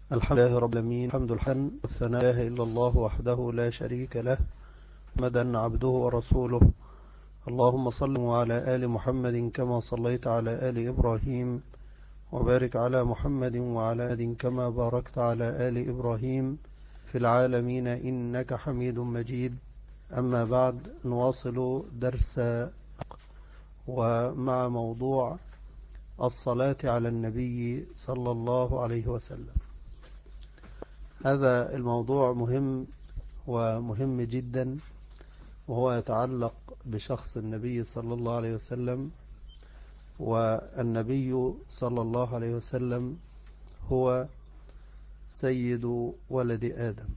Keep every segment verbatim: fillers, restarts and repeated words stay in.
الحمد لله رب العالمين، الحمد لله والثناء لا إله إلا الله وحده لا شريك له، محمدا عبده ورسوله. اللهم صل على آل محمد كما صليت على آل إبراهيم، وبارك على محمد وعلى آل كما باركت على آل إبراهيم في العالمين إنك حميد مجيد. أما بعد، نواصل درس ومع موضوع الصلاة على النبي صلى الله عليه وسلم. هذا الموضوع مهم ومهم جدا، وهو يتعلق بشخص النبي صلى الله عليه وسلم. والنبي صلى الله عليه وسلم هو سيد ولد آدم،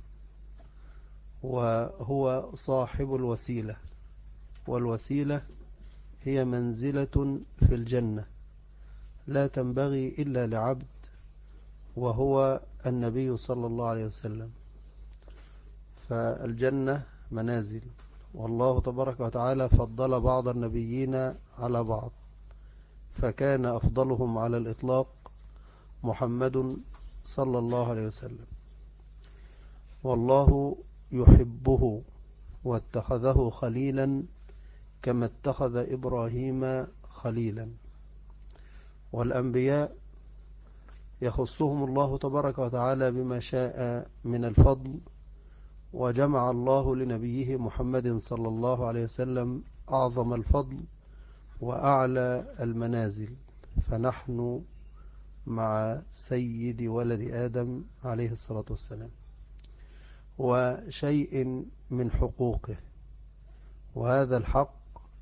وهو صاحب الوسيلة، والوسيلة هي منزلة في الجنة لا تنبغي إلا لعبد، وهو النبي صلى الله عليه وسلم. فالجنة منازل، والله تبارك وتعالى فضل بعض النبيين على بعض، فكان أفضلهم على الإطلاق محمد صلى الله عليه وسلم، والله يحبه واتخذه خليلا كما اتخذ إبراهيم خليلا. والأنبياء يخصهم الله تبارك وتعالى بما شاء من الفضل، وجمع الله لنبيه محمد صلى الله عليه وسلم أعظم الفضل وأعلى المنازل، فنحن مع سيد ولد آدم عليه الصلاة والسلام. وشيء من حقوقه، وهذا الحق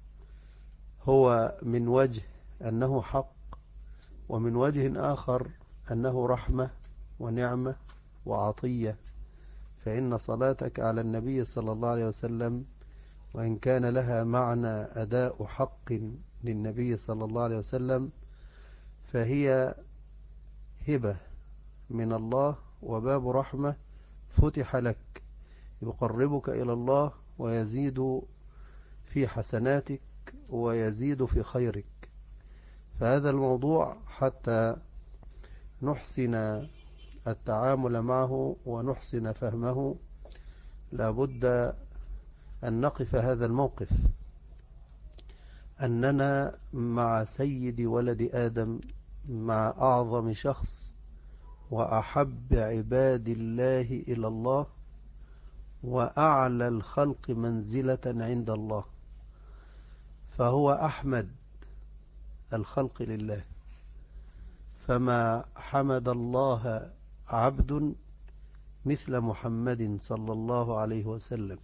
هو من وجه أنه حق، ومن وجه آخر أنه رحمة ونعمة وعطية. فإن صلاتك على النبي صلى الله عليه وسلم، وإن كان لها معنى أداء حق للنبي صلى الله عليه وسلم، فهي هبة من الله وباب رحمة فتح لك، يقربك إلى الله ويزيد في حسناتك ويزيد في خيرك. فهذا الموضوع حتى نحسن التعامل معه ونحسن فهمه لابد أن نقف هذا الموقف، أننا مع سيد ولد آدم، مع أعظم شخص وأحب عباد الله إلى الله وأعلى الخلق منزلة عند الله، فهو أحمد الخلق لله. فما حمد الله عبد مثل محمد صلى الله عليه وسلم.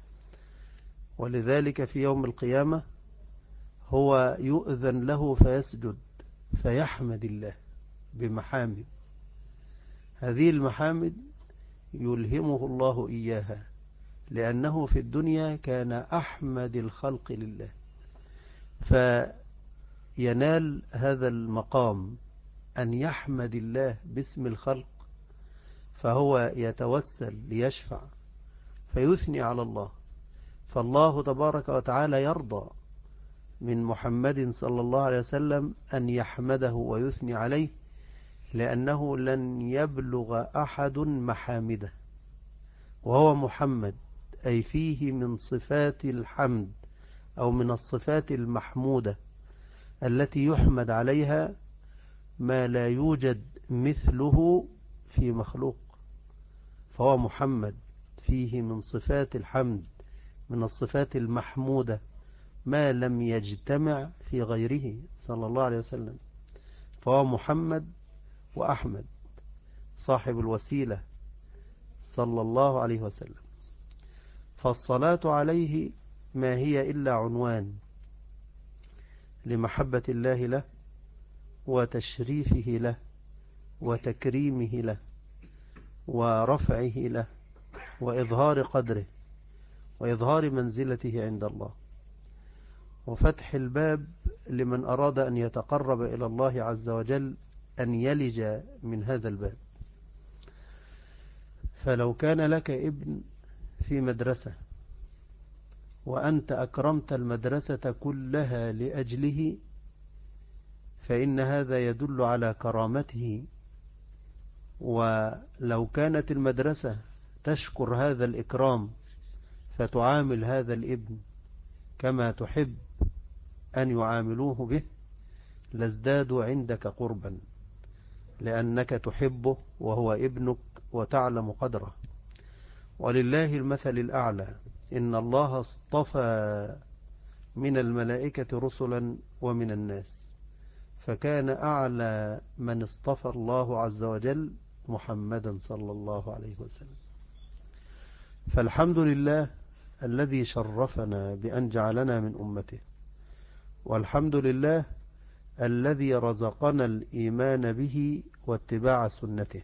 ولذلك في يوم القيامة هو يؤذن له فيسجد فيحمد الله بمحامد، هذه المحامد يلهمه الله إياها، لأنه في الدنيا كان أحمد الخلق لله، فينال هذا المقام أن يحمد الله باسم الخلق، فهو يتوسل ليشفع فيثني على الله. فالله تبارك وتعالى يرضى من محمد صلى الله عليه وسلم أن يحمده ويثني عليه، لأنه لن يبلغ أحد محامده، وهو محمد، أي فيه من صفات الحمد أو من الصفات المحمودة التي يحمد عليها ما لا يوجد مثله في مخلوق. فهو محمد فيه من صفات الحمد، من الصفات المحمودة ما لم يجتمع في غيره صلى الله عليه وسلم. فهو محمد وأحمد صاحب الوسيلة صلى الله عليه وسلم. فالصلاة عليه ما هي إلا عنوان لمحبة الله له وتشريفه له وتكريمه له ورفعه له وإظهار قدره وإظهار منزلته عند الله، وفتح الباب لمن أراد أن يتقرب إلى الله عز وجل أن يلج من هذا الباب. فلو كان لك ابن في مدرسة وأنت أكرمت المدرسة كلها لأجله، فإن هذا يدل على كرامته ولو كانت المدرسة تشكر هذا الإكرام فتعامل هذا الابن كما تحب أن يعاملوه به لازدادوا عندك قربا، لأنك تحبه وهو ابنك وتعلم قدره. ولله المثل الأعلى، إن الله اصطفى من الملائكة رسلا ومن الناس، فكان أعلى من اصطفى الله عز وجل محمدا صلى الله عليه وسلم. فالحمد لله الذي شرفنا بأن جعلنا من أمته، والحمد لله الذي رزقنا الإيمان به واتباع سنته.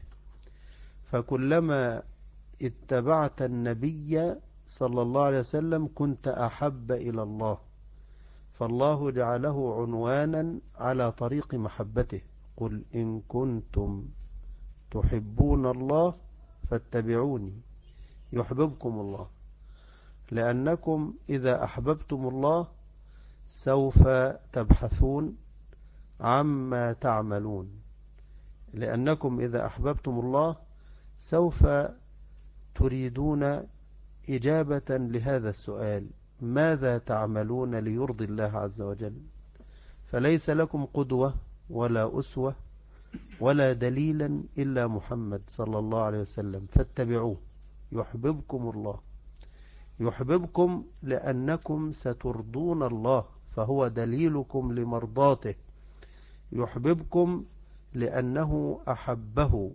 فكلما اتبعت النبي صلى الله عليه وسلم كنت أحب إلى الله، فالله جعله عنوانا على طريق محبته. قل إن كنتم تحبون الله فاتبعوني يحببكم الله، لأنكم إذا أحببتم الله سوف تبحثون عما تعملون، لأنكم إذا أحببتم الله سوف تريدون إجابة لهذا السؤال: ماذا تعملون ليرضي الله عز وجل؟ فليس لكم قدوة ولا أسوة ولا دليلا إلا محمد صلى الله عليه وسلم، فاتبعوه يحببكم الله. يحببكم لأنكم سترضون الله، فهو دليلكم لمرضاته. يحببكم لأنه أحبه،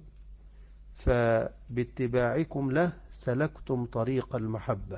فباتباعكم له سلكتم طريق المحبة.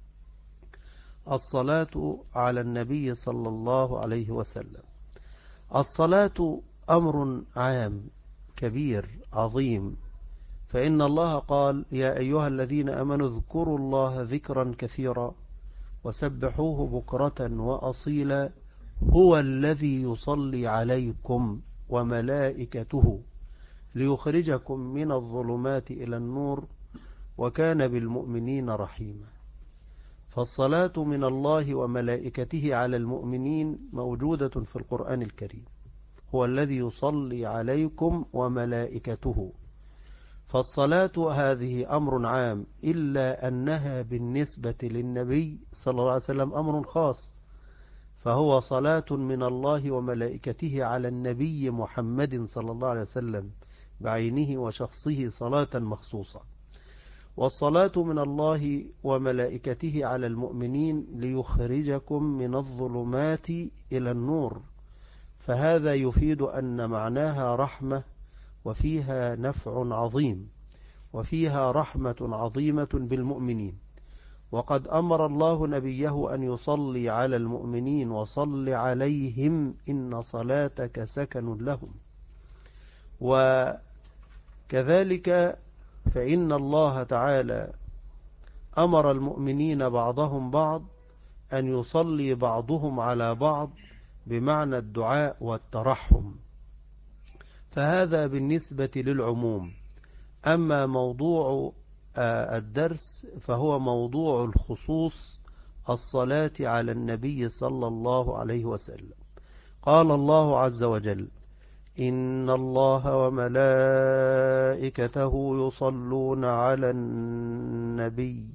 الصلاة على النبي صلى الله عليه وسلم. الصلاة أمر عام كبير عظيم، فإن الله قال: يا أيها الذين آمنوا اذكروا الله ذكرا كثيرا وسبحوه بكرة وأصيلا هو الذي يصلي عليكم وملائكته ليخرجكم من الظلمات إلى النور وكان بالمؤمنين رحيما. فالصلاة من الله وملائكته على المؤمنين موجودة في القرآن الكريم. هو الذي يصلي عليكم وملائكته. فالصلاة هذه أمر عام، إلا أنها بالنسبة للنبي صلى الله عليه وسلم أمر خاص، فهو صلاة من الله وملائكته على النبي محمد صلى الله عليه وسلم بعينه وشخصه صلاة مخصوصة. والصلاة من الله وملائكته على المؤمنين ليخرجكم من الظلمات إلى النور، فهذا يفيد أن معناها رحمة وفيها نفع عظيم، وفيها رحمة عظيمة بالمؤمنين. وقد أمر الله نبيه أن يصلي على المؤمنين: وصل عليهم إن صلاتك سكن لهم. وكذلك فإن الله تعالى أمر المؤمنين بعضهم بعض أن يصلي بعضهم على بعض بمعنى الدعاء والترحم، فهذا بالنسبة للعموم. أما موضوع الدرس فهو موضوع الخصوص: الصلاة على النبي صلى الله عليه وسلم. قال الله عز وجل: إن الله وملائكته يصلون على النبي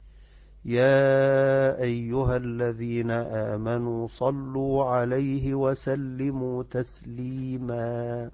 يا أيها الذين آمنوا صلوا عليه وسلموا تسليما.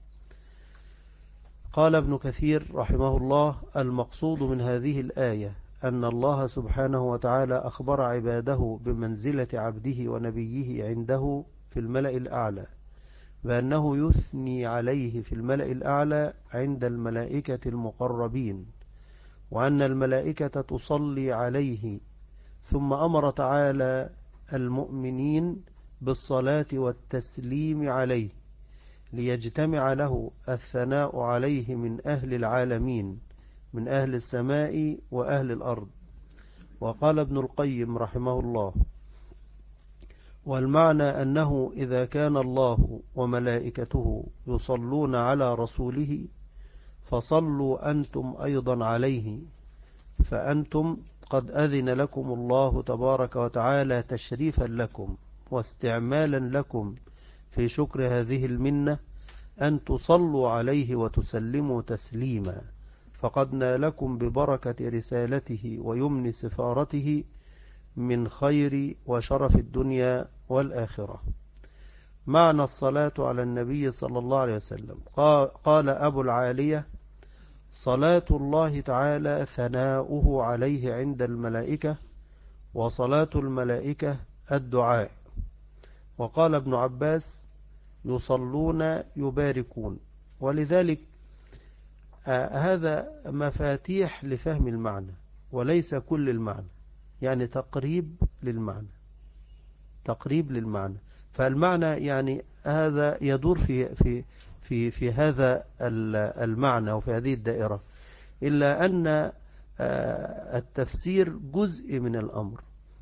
قال ابن كثير رحمه الله: المقصود من هذه الآية أن الله سبحانه وتعالى أخبر عباده بمنزلة عبده ونبيه عنده في الملأ الأعلى، بأنه يثني عليه في الملأ الأعلى عند الملائكة المقربين، وأن الملائكة تصلي عليه. ثم أمر تعالى المؤمنين بالصلاة والتسليم عليه ليجتمع له الثناء عليه من أهل العالمين، من أهل السماء وأهل الأرض. وقال ابن القيم رحمه الله: والمعنى أنه إذا كان الله وملائكته يصلون على رسوله فصلوا أنتم أيضا عليه، فأنتم قد أذن لكم الله تبارك وتعالى تشريفا لكم واستعمالا لكم في شكر هذه المنة أن تصلوا عليه وتسلموا تسليما، فقد نالكم ببركة رسالته ويمن سفارته من خير وشرف الدنيا والآخرة. معنى الصلاة على النبي صلى الله عليه وسلم. قال أبو العالية: صلاة الله تعالى ثناؤه عليه عند الملائكة، وصلاة الملائكة الدعاء. وقال ابن عباس: يصلون يباركون. ولذلك آه هذا مفاتيح لفهم المعنى وليس كل المعنى، يعني تقريب للمعنى، تقريب للمعنى. فالمعنى يعني هذا يدور في في في في هذا المعنى وفي هذه الدائرة، إلا أن التفسير جزء من الأمر.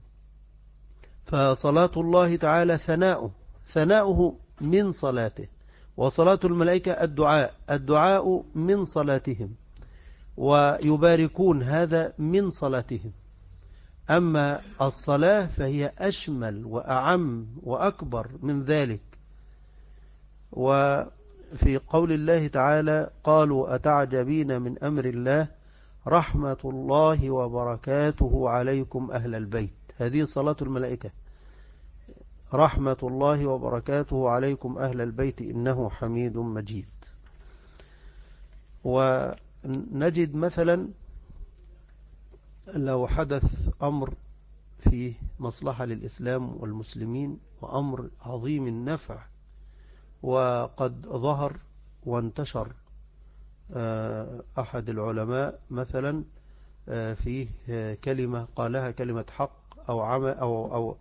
فصلاة الله تعالى ثناؤه، ثناؤه من صلاته، وصلاة الملائكة الدعاء، الدعاء من صلاتهم، ويباركون هذا من صلاتهم. أما الصلاة فهي أشمل وأعم وأكبر من ذلك. وفي قول الله تعالى: قالوا أتعجبين من أمر الله رحمة الله وبركاته عليكم أهل البيت. هذه صلاة الملائكة: رحمة الله وبركاته عليكم أهل البيت إنه حميد مجيد. ونجد مثلا لو حدث أمر فيه مصلحة للإسلام والمسلمين وأمر عظيم النفع وقد ظهر وانتشر، أحد العلماء مثلا فيه كلمة قالها كلمة حق أو عمل أو أو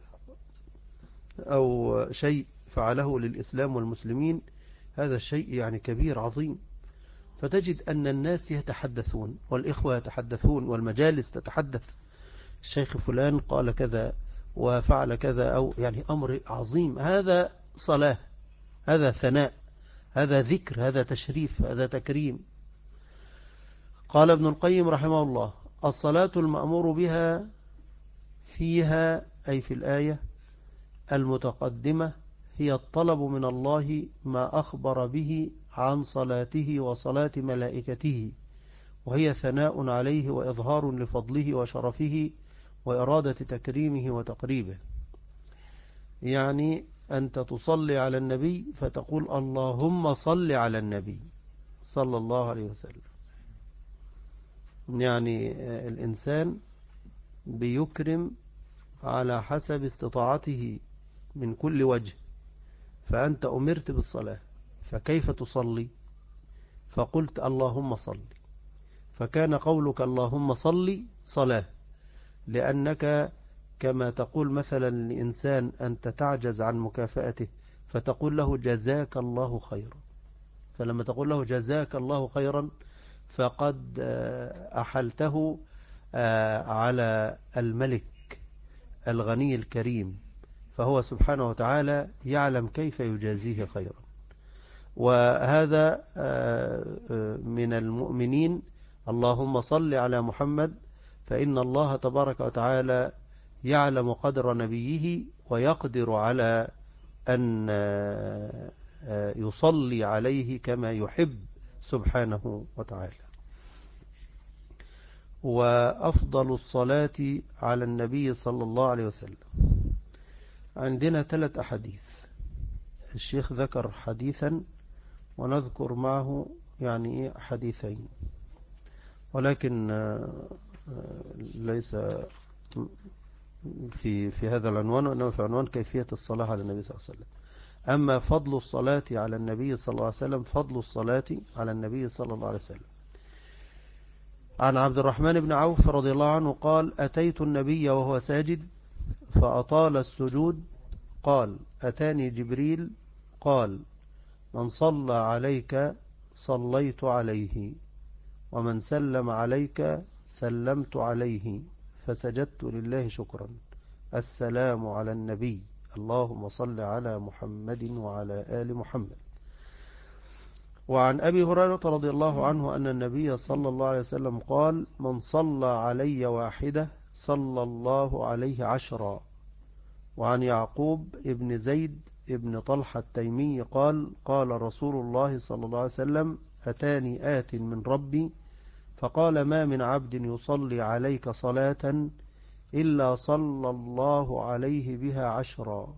أو شيء فعله للإسلام والمسلمين، هذا الشيء يعني كبير عظيم، فتجد أن الناس يتحدثون والإخوة يتحدثون والمجالس تتحدث: الشيخ فلان قال كذا وفعل كذا، أو يعني أمر عظيم. هذا صلاة، هذا ثناء، هذا ذكر، هذا تشريف، هذا تكريم. قال ابن القيم رحمه الله: الصلاة المأمور بها فيها، أي في الآية المتقدمة، هي الطلب من الله ما أخبر به عن صلاته وصلاة ملائكته، وهي ثناء عليه وإظهار لفضله وشرفه وإرادة تكريمه وتقريبه. يعني أنت تصلي على النبي فتقول: اللهم صل على النبي صلى الله عليه وسلم. يعني الإنسان بيكرم على حسب استطاعته من كل وجه. فأنت أمرت بالصلاة، فكيف تصلي؟ فقلت: اللهم صل، فكان قولك اللهم صل صلاة، لأنك كما تقول مثلا لإنسان أنت تعجز عن مكافأته فتقول له: جزاك الله خيرا. فلما تقول له جزاك الله خيرا فقد أحلته على الملك الغني الكريم، فهو سبحانه وتعالى يعلم كيف يجازيه خيرا. وهذا من المؤمنين: اللهم صل على محمد، فإن الله تبارك وتعالى يعلم قدر نبيه ويقدر على أن يصلي عليه كما يحب سبحانه وتعالى. وأفضل الصلاة على النبي صلى الله عليه وسلم. عندنا ثلاث أحاديث، الشيخ ذكر حديثا ونذكر معه يعني حديثين، ولكن ليس في في هذا العنوان، وإنما في عنوان كيفية الصلاة على النبي صلى الله عليه وسلم. أما فضل الصلاة على النبي صلى الله عليه وسلم، فضل الصلاة على النبي صلى الله عليه وسلم. عن عبد الرحمن بن عوف رضي الله عنه قال: أتيت النبي وهو ساجد فأطال السجود، قال: أتاني جبريل قال: من صلى عليك صليت عليه، ومن سلم عليك سلمت عليه، فسجدت لله شكرا. السلام على النبي، اللهم صل على محمد وعلى آل محمد. وعن أبي هريرة رضي الله عنه أن النبي صلى الله عليه وسلم قال: من صلى علي واحدة صلى الله عليه عشرا. وعن يعقوب ابن زيد ابن طلحة التيمي قال قال رسول الله صلى الله عليه وسلم أتاني آت من ربي فقال ما من عبد يصلي عليك صلاة إلا صلى الله عليه بها عشرا.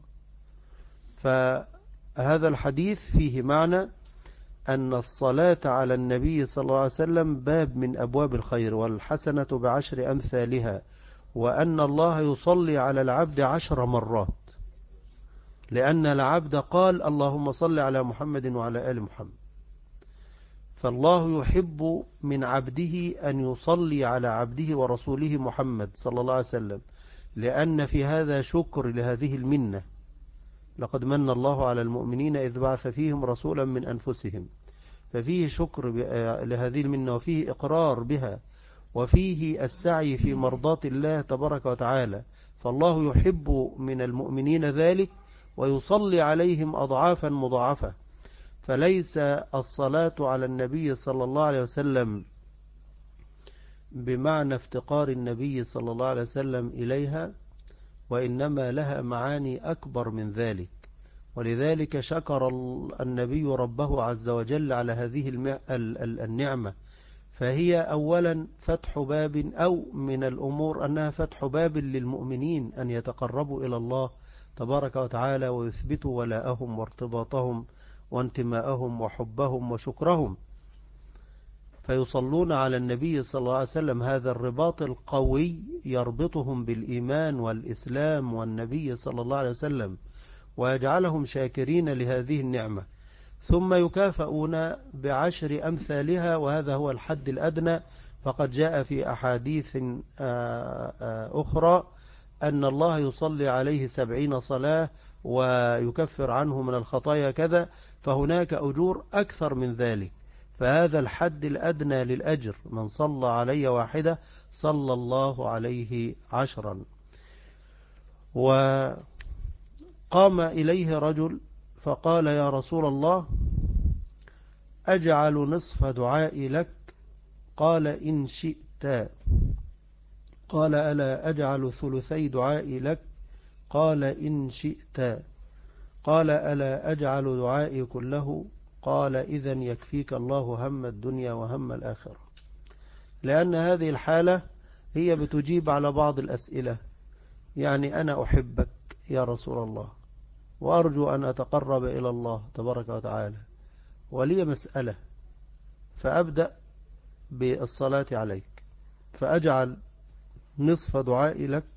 فهذا الحديث فيه معنى أن الصلاة على النبي صلى الله عليه وسلم باب من أبواب الخير، والحسنة بعشر أمثالها، وأن الله يصلي على العبد عشر مرات، لأن العبد قال اللهم صل على محمد وعلى آل محمد. فالله يحب من عبده أن يصلي على عبده ورسوله محمد صلى الله عليه وسلم، لأن في هذا شكر لهذه المنة. لقد من الله على المؤمنين إذ بعث فيهم رسولا من أنفسهم، ففيه شكر لهذه المنة، وفيه إقرار بها، وفيه السعي في مرضات الله تبارك وتعالى. فالله يحب من المؤمنين ذلك ويصلي عليهم أضعافا مضاعفة. فليس الصلاة على النبي صلى الله عليه وسلم بمعنى افتقار النبي صلى الله عليه وسلم إليها، وإنما لها معاني أكبر من ذلك. ولذلك شكر النبي ربه عز وجل على هذه النعمة. فهي أولا فتح باب، أو من الأمور أنها فتح باب للمؤمنين أن يتقربوا إلى الله تبارك وتعالى، ويثبتوا ولاءهم وارتباطهم وانتماءهم وحبهم وشكرهم، فيصلون على النبي صلى الله عليه وسلم. هذا الرباط القوي يربطهم بالإيمان والإسلام والنبي صلى الله عليه وسلم، ويجعلهم شاكرين لهذه النعمة، ثم يكافئون بعشر أمثالها، وهذا هو الحد الأدنى. فقد جاء في أحاديث أخرى أن الله يصلي عليه سبعين صلاة ويكفر عنه من الخطايا كذا، فهناك أجور أكثر من ذلك. فهذا الحد الأدنى للأجر، من صلى علي واحدة صلى الله عليه عشرا. وقام إليه رجل فقال يا رسول الله أجعل نصف دعائي لك؟ قال إن شئت. قال ألا أجعل ثلثي دعائي لك؟ قال إن شئت. قال ألا أجعل دعائي كله؟ قال إذن يكفيك الله هم الدنيا وهم الآخرة. لأن هذه الحالة هي بتجيب على بعض الأسئلة. يعني أنا أحبك يا رسول الله، وأرجو أن أتقرب إلى الله تبارك وتعالى، ولي مسألة، فأبدأ بالصلاة عليك، فأجعل نصف دعائي لك؟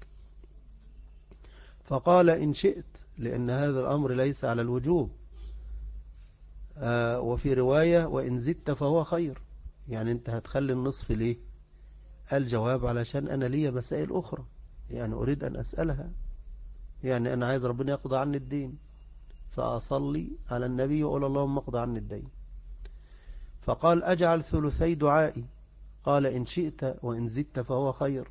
فقال إن شئت، لأن هذا الأمر ليس على الوجوب. آه وفي رواية وإن زدت فهو خير. يعني أنت هتخلي النصف ليه؟ الجواب علشان أنا لي مسائل أخرى، يعني أريد أن أسألها. يعني أنا عايز ربنا يقضى عني الدين، فأصلي على النبي وأقول اللهم اقضى عني الدين. فقال أجعل ثلثي دعائي؟ قال إن شئت وإن زدت فهو خير.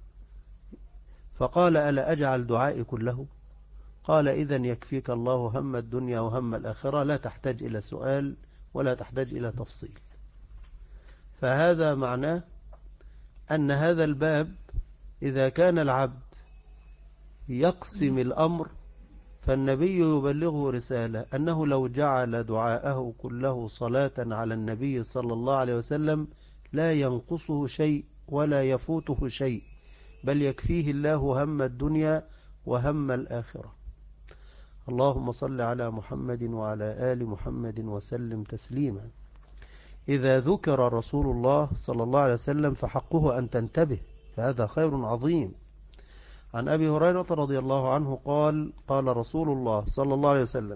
فقال ألا أجعل دعائي كله؟ قال إذن يكفيك الله هم الدنيا وهم الآخرة، لا تحتاج إلى سؤال ولا تحتاج إلى تفصيل. فهذا معناه أن هذا الباب إذا كان العبد يقسم الأمر، فالنبي يبلغه رسالة أنه لو جعل دعاءه كله صلاة على النبي صلى الله عليه وسلم لا ينقصه شيء ولا يفوته شيء، بل يكفيه الله هم الدنيا وهم الآخرة. اللهم صل على محمد وعلى آل محمد وسلم تسليما. إذا ذكر رسول الله صلى الله عليه وسلم فحقه أن تنتبه، فهذا خير عظيم. عن أبي هريرة رضي الله عنه قال قال رسول الله صلى الله عليه وسلم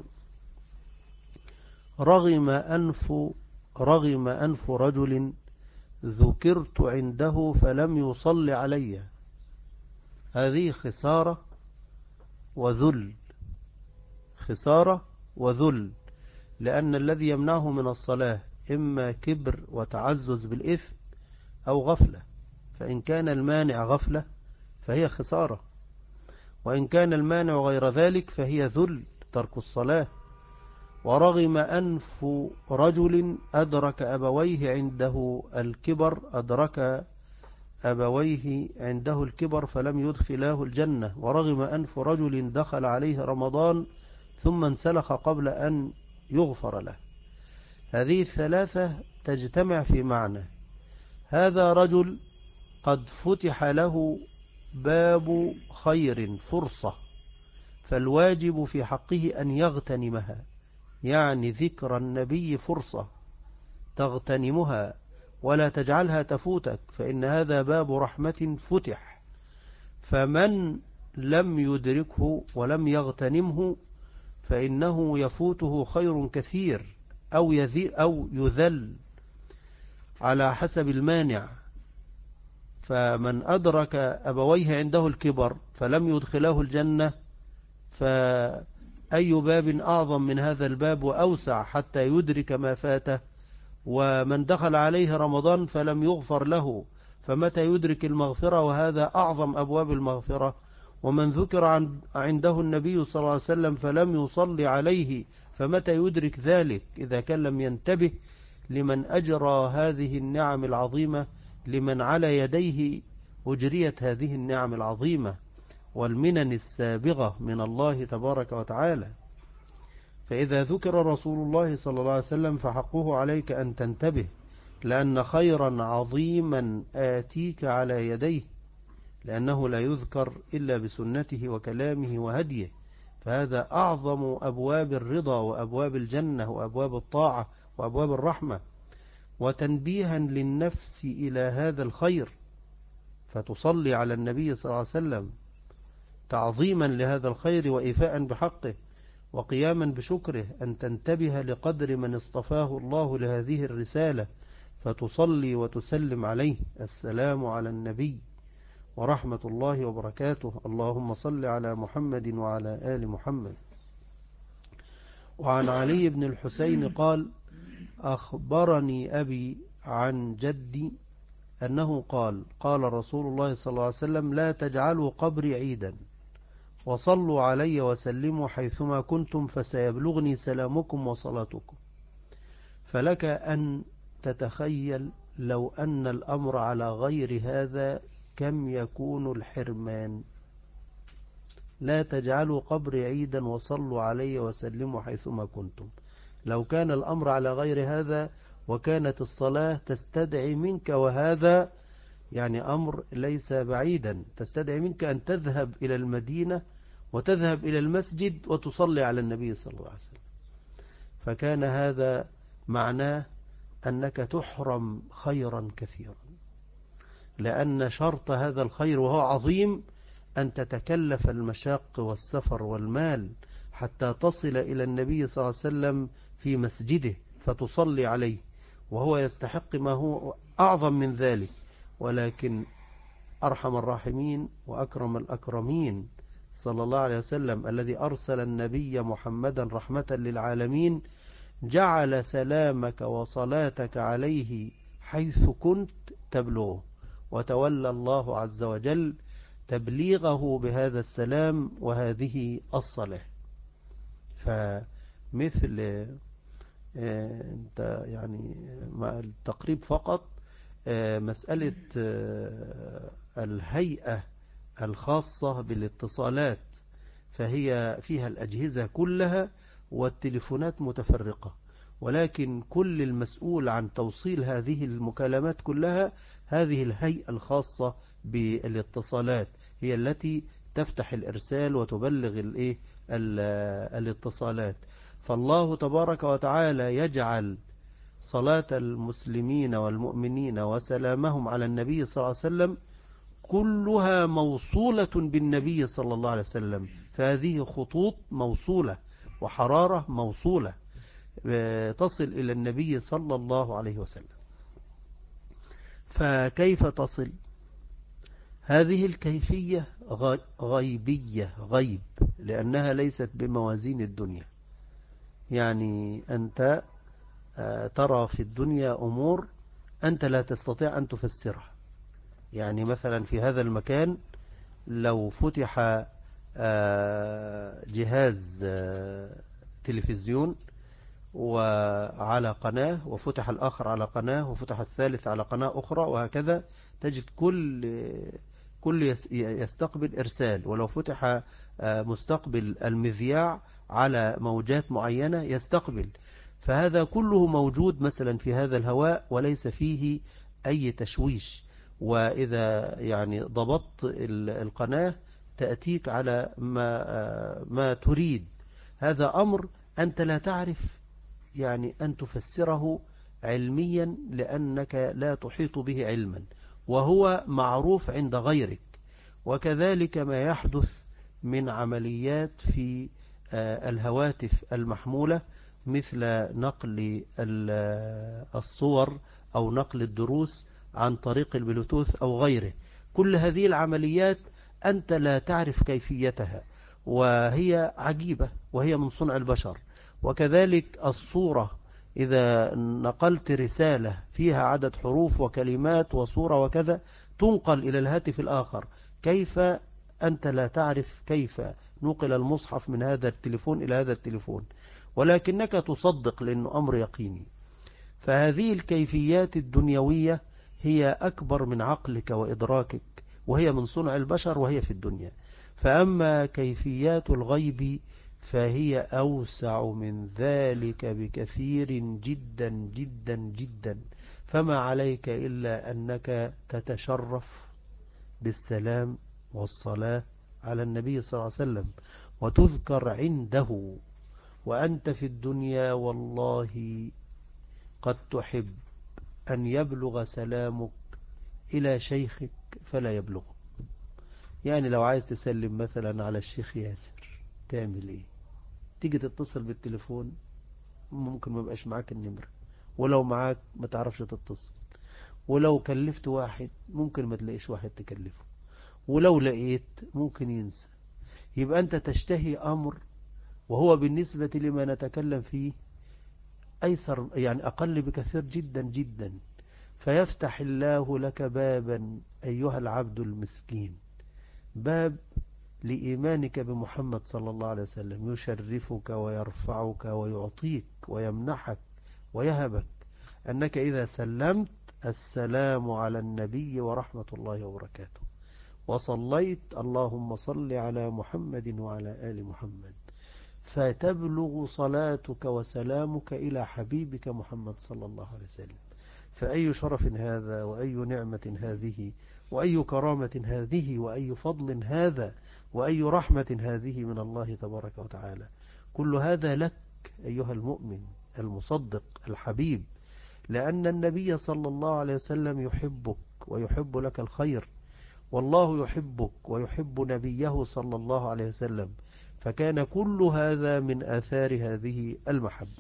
رغم أنف رغم أنف رجل ذكرت عنده فلم يصل علي. هذه خسارة وذل، خسارة وذل، لأن الذي يمنعه من الصلاة إما كبر وتعزز بالإثم أو غفلة. فإن كان المانع غفلة فهي خسارة، وإن كان المانع غير ذلك فهي ذل، ترك الصلاة. ورغم أنف رجل أدرك أبويه عنده الكبر أدرك أبويه عنده الكبر فلم يدخلاه الجنة. ورغم أنف رجل دخل عليه رمضان ثم انسلخ قبل أن يغفر له. هذه الثلاثة تجتمع في معنى: هذا رجل قد فتح له باب خير، فرصة، فالواجب في حقه أن يغتنمها. يعني ذكر النبي فرصة تغتنمها ولا تجعلها تفوتك، فإن هذا باب رحمة فتح، فمن لم يدركه ولم يغتنمه فإنه يفوته خير كثير، أو يذل, أو يذل على حسب المانع. فمن أدرك أبويه عنده الكبر فلم يدخله الجنة، فأي باب أعظم من هذا الباب وأوسع حتى يدرك ما فاته؟ ومن دخل عليه رمضان فلم يغفر له، فمتى يدرك المغفرة؟ وهذا أعظم أبواب المغفرة. ومن ذكر عنده النبي صلى الله عليه وسلم فلم يصلي عليه، فمتى يدرك ذلك إذا كان لم ينتبه لمن أجرى هذه النعم العظيمة، لمن على يديه أجريت هذه النعم العظيمة والمنن السابغة من الله تبارك وتعالى. فإذا ذكر رسول الله صلى الله عليه وسلم فحقه عليك أن تنتبه، لأن خيرا عظيما آتيك على يديه، لأنه لا يذكر إلا بسنته وكلامه وهديه. فهذا أعظم أبواب الرضا وأبواب الجنة وأبواب الطاعة وأبواب الرحمة، وتنبيها للنفس إلى هذا الخير، فتصلي على النبي صلى الله عليه وسلم تعظيما لهذا الخير وإيفاء بحقه وقياما بشكره، أن تنتبه لقدر من اصطفاه الله لهذه الرسالة، فتصلي وتسلم عليه: السلام على النبي ورحمة الله وبركاته، اللهم صل على محمد وعلى آل محمد. وعن علي بن الحسين قال: أخبرني أبي عن جدي أنه قال: قال رسول الله صلى الله عليه وسلم: لا تجعلوا قبري عيدا، وصلوا علي وسلموا حيثما كنتم، فسيبلغني سلامكم وصلاتكم. فلك أن تتخيل لو أن الأمر على غير هذا كم يكون الحرمان. لا تجعلوا قبري عيدا وصلوا علي وسلموا حيثما كنتم. لو كان الأمر على غير هذا وكانت الصلاة تستدعي منك، وهذا يعني أمر ليس بعيدا، تستدعي منك أن تذهب إلى المدينة وتذهب إلى المسجد وتصلي على النبي صلى الله عليه وسلم، فكان هذا معناه أنك تحرم خيرا كثيرا، لأن شرط هذا الخير وهو عظيم أن تتكلف المشاق والسفر والمال حتى تصل إلى النبي صلى الله عليه وسلم في مسجده فتصلي عليه، وهو يستحق ما هو أعظم من ذلك. ولكن أرحم الراحمين وأكرم الأكرمين صلى الله عليه وسلم الذي أرسل النبي محمدا رحمة للعالمين جعل سلامك وصلاتك عليه حيث كنت تبلغه، وتولى الله عز وجل تبليغه بهذا السلام وهذه الصلاة. فمثل انت يعني مع التقريب فقط مسألة الهيئة الخاصة بالاتصالات، فهي فيها الأجهزة كلها والتليفونات متفرقة، ولكن كل المسؤول عن توصيل هذه المكالمات كلها هذه الهيئة الخاصة بالاتصالات، هي التي تفتح الإرسال وتبلغ الإيه الاتصالات. فالله تبارك وتعالى يجعل صلاة المسلمين والمؤمنين وسلامهم على النبي صلى الله عليه وسلم كلها موصولة بالنبي صلى الله عليه وسلم، فهذه خطوط موصولة وحرارة موصولة تصل إلى النبي صلى الله عليه وسلم. فكيف تصل؟ هذه الكيفية غيبية، غيب، لأنها ليست بموازين الدنيا. يعني أنت ترى في الدنيا أمور أنت لا تستطيع أن تفسرها. يعني مثلا في هذا المكان لو فتح جهاز تلفزيون وعلى قناة، وفتح الآخر على قناة، وفتح الثالث على قناة أخرى، وهكذا تجد كل كل يستقبل إرسال. ولو فتح مستقبل المذياع على موجات معينة يستقبل. فهذا كله موجود مثلا في هذا الهواء وليس فيه أي تشويش. وإذا يعني ضبطت القناة تأتيك على ما, ما تريد. هذا أمر أنت لا تعرف يعني أن تفسره علميا لأنك لا تحيط به علما، وهو معروف عند غيرك. وكذلك ما يحدث من عمليات في الهواتف المحمولة مثل نقل الصور أو نقل الدروس عن طريق البلوتوث أو غيره. كل هذه العمليات أنت لا تعرف كيفيتها، وهي عجيبة وهي من صنع البشر. وكذلك الصورة، إذا نقلت رسالة فيها عدد حروف وكلمات وصورة وكذا تنقل إلى الهاتف الآخر، كيف أنت لا تعرف كيف نقل المصحف من هذا التليفون إلى هذا التليفون، ولكنك تصدق لأنه أمر يقيني. فهذه الكيفيات الدنيوية هي أكبر من عقلك وإدراكك، وهي من صنع البشر وهي في الدنيا. فأما كيفيات الغيب فهي أوسع من ذلك بكثير جدا جدا جدا. فما عليك إلا أنك تتشرف بالسلام والصلاة على النبي صلى الله عليه وسلم وتذكر عنده وأنت في الدنيا. والله قد تحب أن يبلغ سلامك إلى شيخك فلا يبلغه. يعني لو عايز تسلم مثلا على الشيخ ياسر تعمل ايه؟ تيجي تتصل بالتليفون ممكن ما يبقاش معاك النمرة، ولو معاك ما تعرفش تتصل، ولو كلفت واحد ممكن ما تلاقيش واحد تكلفه، ولو لقيت ممكن ينسى. يبقى أنت تشتهي أمر وهو بالنسبة لما نتكلم فيه أيسر، يعني أقل بكثير جدا جدا. فيفتح الله لك بابا أيها العبد المسكين، باب لإيمانك بمحمد صلى الله عليه وسلم، يشرفك ويرفعك ويعطيك ويمنحك ويهبك أنك إذا سلمت السلام على النبي ورحمة الله وبركاته، وصليت اللهم صل على محمد وعلى آل محمد، فتبلغ صلاتك وسلامك إلى حبيبك محمد صلى الله عليه وسلم. فأي شرف هذا، وأي نعمة هذه، وأي كرامة هذه، وأي فضل هذا، وأي رحمة هذه من الله تبارك وتعالى. كل هذا لك أيها المؤمن المصدق الحبيب، لأن النبي صلى الله عليه وسلم يحبك ويحب لك الخير، والله يحبك ويحب نبيه صلى الله عليه وسلم. فكان كل هذا من آثار هذه المحبة.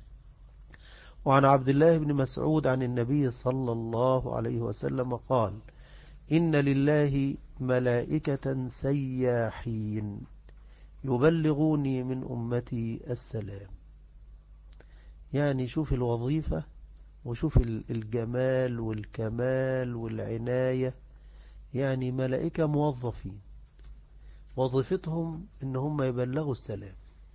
وعن عبد الله بن مسعود عن النبي صلى الله عليه وسلم قال: إن لله ملائكة سياحين يبلغوني من أمتي السلام. يعني شوف الوظيفة وشوف الجمال والكمال والعناية. يعني ملائكة موظفين وظيفتهم إن هم يبلغوا السلام.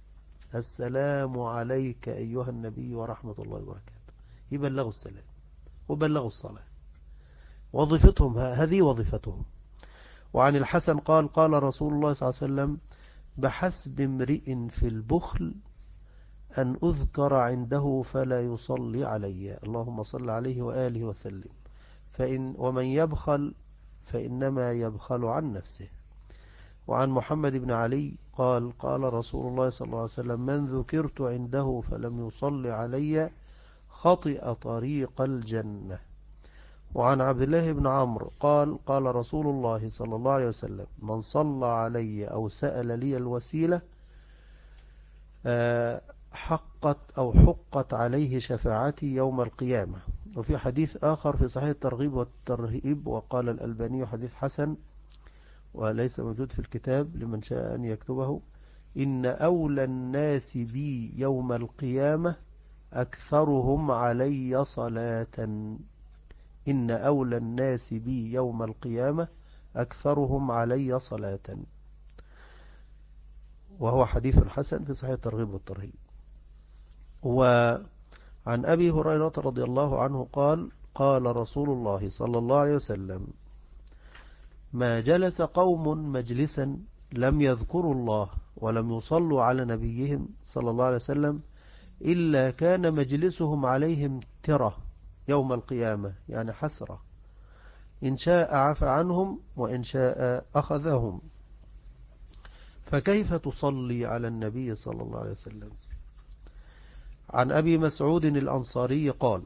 السلام عليك أيها النبي ورحمة الله وبركاته. يبلغوا السلام وبلغوا الصلاة. وظيفتهم هذه وظيفتهم. وعن الحسن قال: قال رسول الله صلى الله عليه وسلم: بحسب امرئ في البخل أن أذكر عنده فلا يصلي علي، اللهم صل عليه وآله وسلم، فإن ومن يبخل فإنما يبخل عن نفسه. وعن محمد بن علي قال: قال رسول الله صلى الله عليه وسلم: من ذكرت عنده فلم يصلي علي خطئ طريق الجنة. وعن عبد الله بن عمرو قال: قال رسول الله صلى الله عليه وسلم: من صلى علي أو سأل لي الوسيلة حقت أو حقت عليه شفاعتي يوم القيامة. وفي حديث آخر في صحيح الترغيب والترهيب، وقال الألباني حديث حسن وليس موجود في الكتاب لمن شاء أن يكتبه: إن أولى الناس بي يوم القيامة أكثرهم علي صلاة. إن أولى الناس بي يوم القيامة أكثرهم علي صلاة. وهو حديث حسن في صحيح الترغيب والترهيب. وعن أبي هريرة رضي الله عنه قال: قال رسول الله صلى الله عليه وسلم: ما جلس قوم مجلسا لم يذكروا الله ولم يصلوا على نبيهم صلى الله عليه وسلم إلا كان مجلسهم عليهم ترة يوم القيامة، يعني حسرة، إن شاء عفى عنهم وإن شاء أخذهم. فكيف تصلي على النبي صلى الله عليه وسلم؟ عن أبي مسعود الأنصاري قال: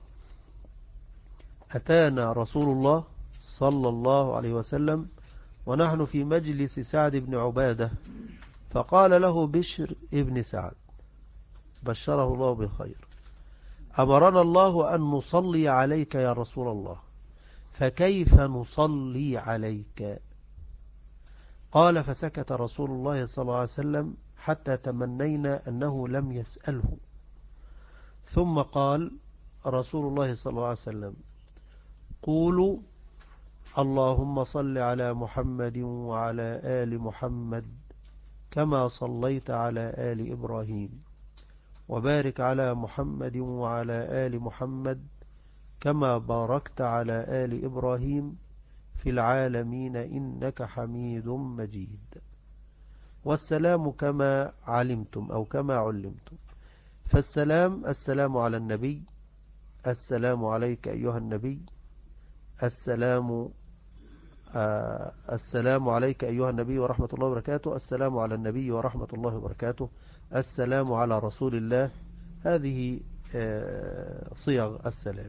أتانا رسول الله صلى الله عليه وسلم ونحن في مجلس سعد بن عبادة، فقال له بشر ابن سعد بشره الله بالخير: أمرنا الله أن نصلي عليك يا رسول الله، فكيف نصلي عليك؟ قال: فسكت رسول الله صلى الله عليه وسلم حتى تمنينا أنه لم يسأله، ثم قال رسول الله صلى الله عليه وسلم: قولوا اللهم صل على محمد وعلى آل محمد كما صليت على آل إبراهيم، وبارك على محمد وعلى آل محمد كما باركت على آل إبراهيم في العالمين إنك حميد مجيد. والسلام كما علمتم أو كما علمتم. فالسلام: السلام على النبي، السلام عليك أيها النبي، السلام آه السلام عليك أيها النبي ورحمة الله وبركاته، السلام على النبي ورحمة الله وبركاته، السلام على رسول الله. هذه آه صيغ السلام.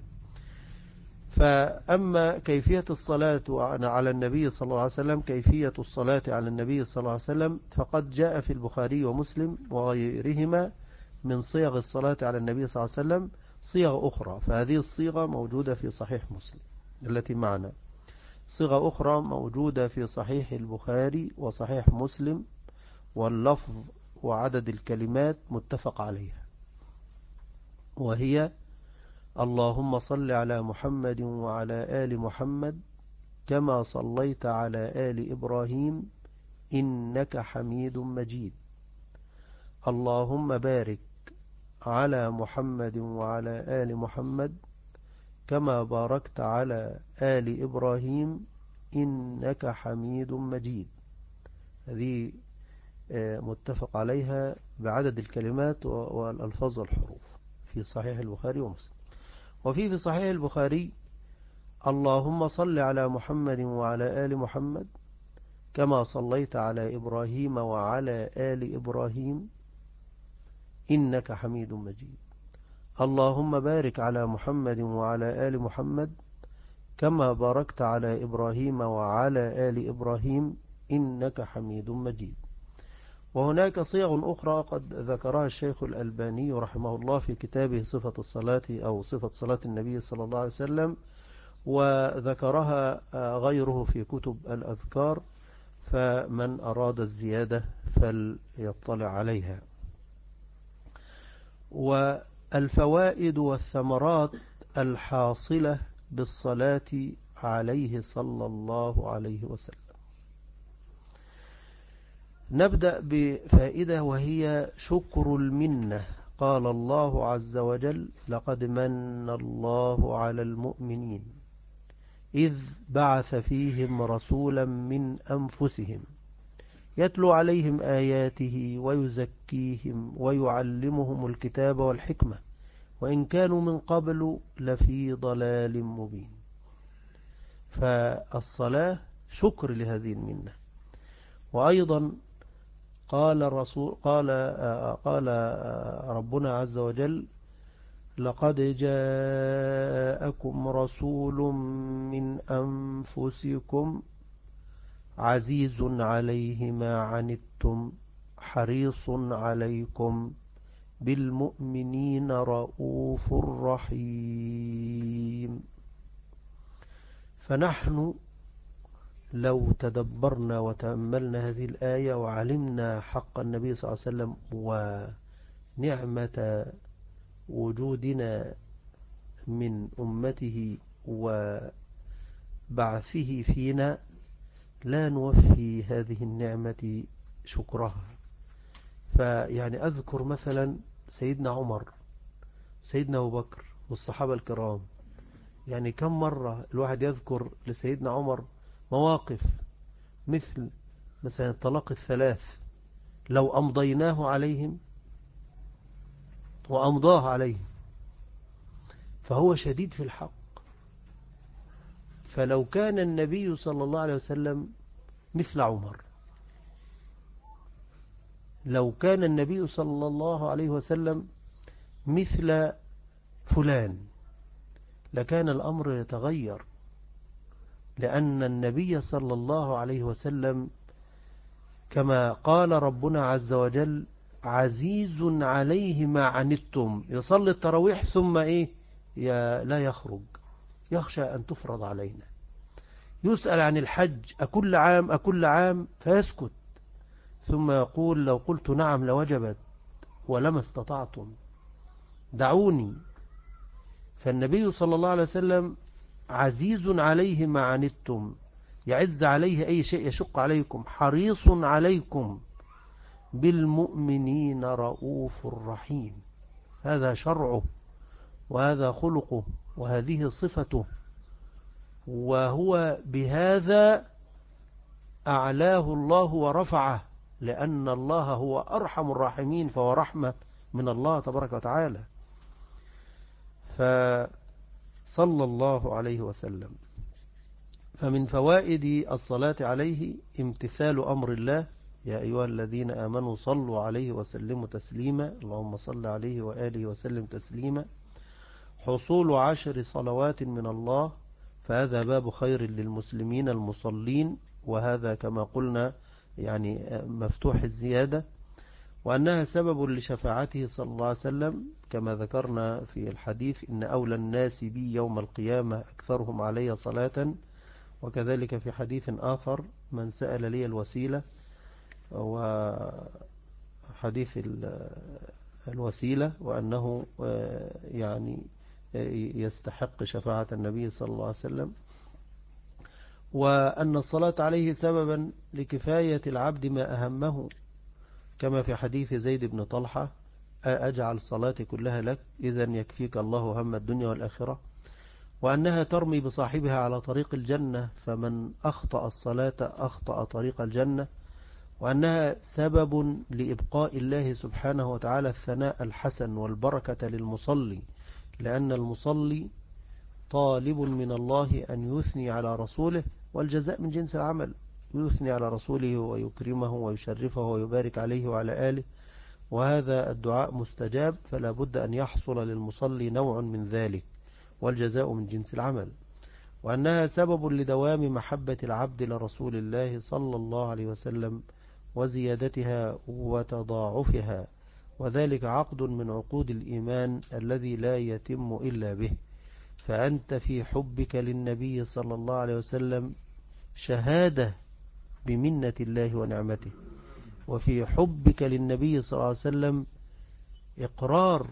فأما كيفية الصلاة على النبي صلى الله عليه وسلم، كيفية الصلاة على النبي صلى الله عليه وسلم فقد جاء في البخاري ومسلم وغيرهما من صيغ الصلاة على النبي صلى الله عليه وسلم صيغ أخرى، فهذه الصيغة موجودة في صحيح مسلم التي معنا، صيغة أخرى موجودة في صحيح البخاري وصحيح مسلم، واللفظ وعدد الكلمات متفق عليها، وهي: اللهم صل على محمد وعلى آل محمد كما صليت على آل إبراهيم إنك حميد مجيد، اللهم بارك على محمد وعلى آل محمد كما باركت على آل إبراهيم إنك حميد مجيد. هذه متفق عليها بعدد الكلمات والألفاظ والحروف في صحيح البخاري ومسلم. وفي في صحيح البخاري: اللهم صل على محمد وعلى آل محمد كما صليت على إبراهيم وعلى آل إبراهيم إنك حميد مجيد، اللهم بارك على محمد وعلى آل محمد كما باركت على إبراهيم وعلى آل إبراهيم إنك حميد مجيد. وهناك صيغ أخرى قد ذكرها الشيخ الألباني رحمه الله في كتابه صفة الصلاة أو صفة صلاة النبي صلى الله عليه وسلم، وذكرها غيره في كتب الأذكار، فمن أراد الزيادة فليطلع عليها. والفوائد والثمرات الحاصلة بالصلاة عليه صلى الله عليه وسلم. نبدأ بفائدة وهي شكر المنة. قال الله عز وجل: لقد من الله على المؤمنين إذ بعث فيهم رسولا من أنفسهم يتلو عليهم آياته ويزكيهم ويعلمهم الكتاب والحكمة وإن كانوا من قبل لفي ضلال مبين. فالصلاة شكر لهذه المنة. وأيضا قال الرسول قال قال ربنا عز وجل: لقد جاءكم رسول من أنفسكم عزيز عليه ما عنتم حريص عليكم بالمؤمنين رؤوف رحيم. فنحن لو تدبرنا وتأملنا هذه الآية وعلمنا حق النبي صلى الله عليه وسلم ونعمة وجودنا من أمته وبعثه فينا لا نوفي هذه النعمة شكرها. فيعني أذكر مثلا سيدنا عمر، سيدنا أبو بكر والصحابة الكرام، يعني كم مرة الواحد يذكر لسيدنا عمر مواقف مثل مثلا الطلاق الثلاث لو أمضيناه عليهم وأمضاه عليهم، فهو شديد في الحق. فلو كان النبي صلى الله عليه وسلم مثل عمر، لو كان النبي صلى الله عليه وسلم مثل فلان، لكان الأمر يتغير، لأن النبي صلى الله عليه وسلم كما قال ربنا عز وجل: عزيز عليه ما عنتم، يصلي التراويح ثم إيه؟ لا يخرج، يخشى أن تفرض علينا. يسأل عن الحج: أكل عام أكل عام؟ فيسكت، ثم يقول: لو قلت نعم لوجبت ولما استطعتم، دعوني. فالنبي صلى الله عليه وسلم عزيز عليه ما عنتم، يعز عليه أي شيء يشق عليكم، حريص عليكم، بالمؤمنين رؤوف رحيم. هذا شرعه، وهذا خلقه، وهذه صفته، وهو بهذا أعلاه الله ورفعه، لأن الله هو أرحم الراحمين، فهو رحمة من الله تبارك وتعالى. فصلى الله عليه وسلم. فمن فوائد الصلاة عليه امتثال أمر الله: يا أيها الذين آمنوا صلوا عليه وسلموا تسليما، اللهم صل عليه وآله وسلم تسليما. حصول عشر صلوات من الله، فهذا باب خير للمسلمين المصلين، وهذا كما قلنا يعني مفتوح الزيادة، وأنها سبب لشفاعته صلى الله عليه وسلم، كما ذكرنا في الحديث: إن أولى الناس بي يوم القيامة أكثرهم علي صلاة. وكذلك في حديث آخر: من سأل لي الوسيلة، وحديث الوسيلة، وأنه يعني يستحق شفاعة النبي صلى الله عليه وسلم. وأن الصلاة عليه سببا لكفاية العبد ما أهمه، كما في حديث زيد بن طلحة: أجعل صلاتي كلها لك إذن يكفيك الله هم الدنيا والآخرة. وأنها ترمي بصاحبها على طريق الجنة، فمن أخطأ الصلاة أخطأ طريق الجنة. وأنها سبب لإبقاء الله سبحانه وتعالى الثناء الحسن والبركة للمصلي، لأن المصلي طالب من الله أن يثني على رسوله، والجزاء من جنس العمل، يثني على رسوله ويكرمه ويشرفه ويبارك عليه وعلى آله، وهذا الدعاء مستجاب، فلا بد أن يحصل للمصلي نوع من ذلك، والجزاء من جنس العمل. وأنها سبب لدوام محبة العبد لرسول الله صلى الله عليه وسلم، وزيادتها وتضاعفها، وذلك عقد من عقود الإيمان الذي لا يتم إلا به. فأنت في حبك للنبي صلى الله عليه وسلم شهادة بمنة الله ونعمته، وفي حبك للنبي صلى الله عليه وسلم إقرار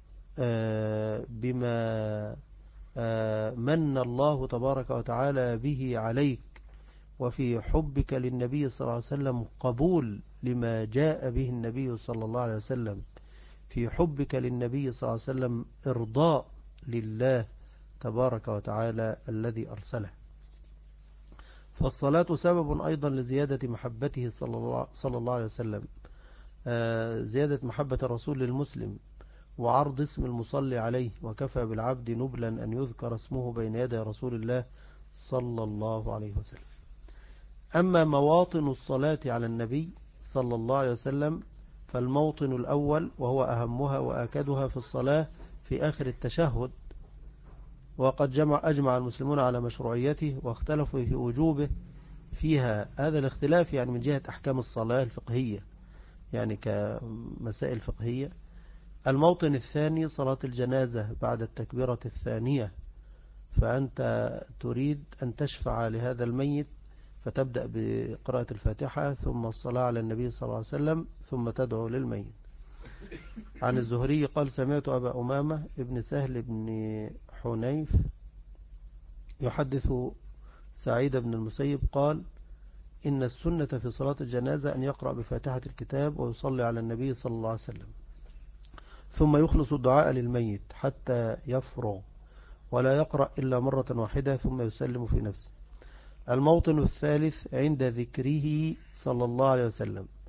بما من الله تبارك وتعالى به عليك، وفي حبك للنبي صلى الله عليه وسلم قبول لما جاء به النبي صلى الله عليه وسلم، في حبك للنبي صلى الله عليه وسلم إرضاء لله تبارك وتعالى الذي أرسله. فالصلاة سبب أيضا لزيادة محبته صلى الله عليه وسلم، زيادة محبة الرسول للمسلم، وعرض اسم المصلي عليه، وكفى بالعبد نبلا أن يذكر اسمه بين يدي رسول الله صلى الله عليه وسلم. أما مواطن الصلاة على النبي صلى الله عليه وسلم، فالموطن الأول وهو أهمها وآكدها في الصلاة في آخر التشهد، وقد جمع أجمع المسلمون على مشروعيته، واختلفوا في وجوبه فيها. هذا الاختلاف يعني من جهة أحكام الصلاة الفقهية، يعني كمسائل فقهية. الموطن الثاني صلاة الجنازة بعد التكبيرة الثانية، فأنت تريد أن تشفع لهذا الميت، فتبدأ بقراءة الفاتحة ثم الصلاة على النبي صلى الله عليه وسلم ثم تدعو للميت. عن الزهري قال: سمعت أبا أمامة ابن سهل بن حنيف يحدث سعيد بن المسيب قال: إن السنة في صلاة الجنازة أن يقرأ بفاتحة الكتاب ويصلي على النبي صلى الله عليه وسلم، ثم يخلص الدعاء للميت حتى يفرغ، ولا يقرأ إلا مرة واحدة ثم يسلم في نفسه. الموطن الثالث عند ذكره صلى الله عليه وسلم،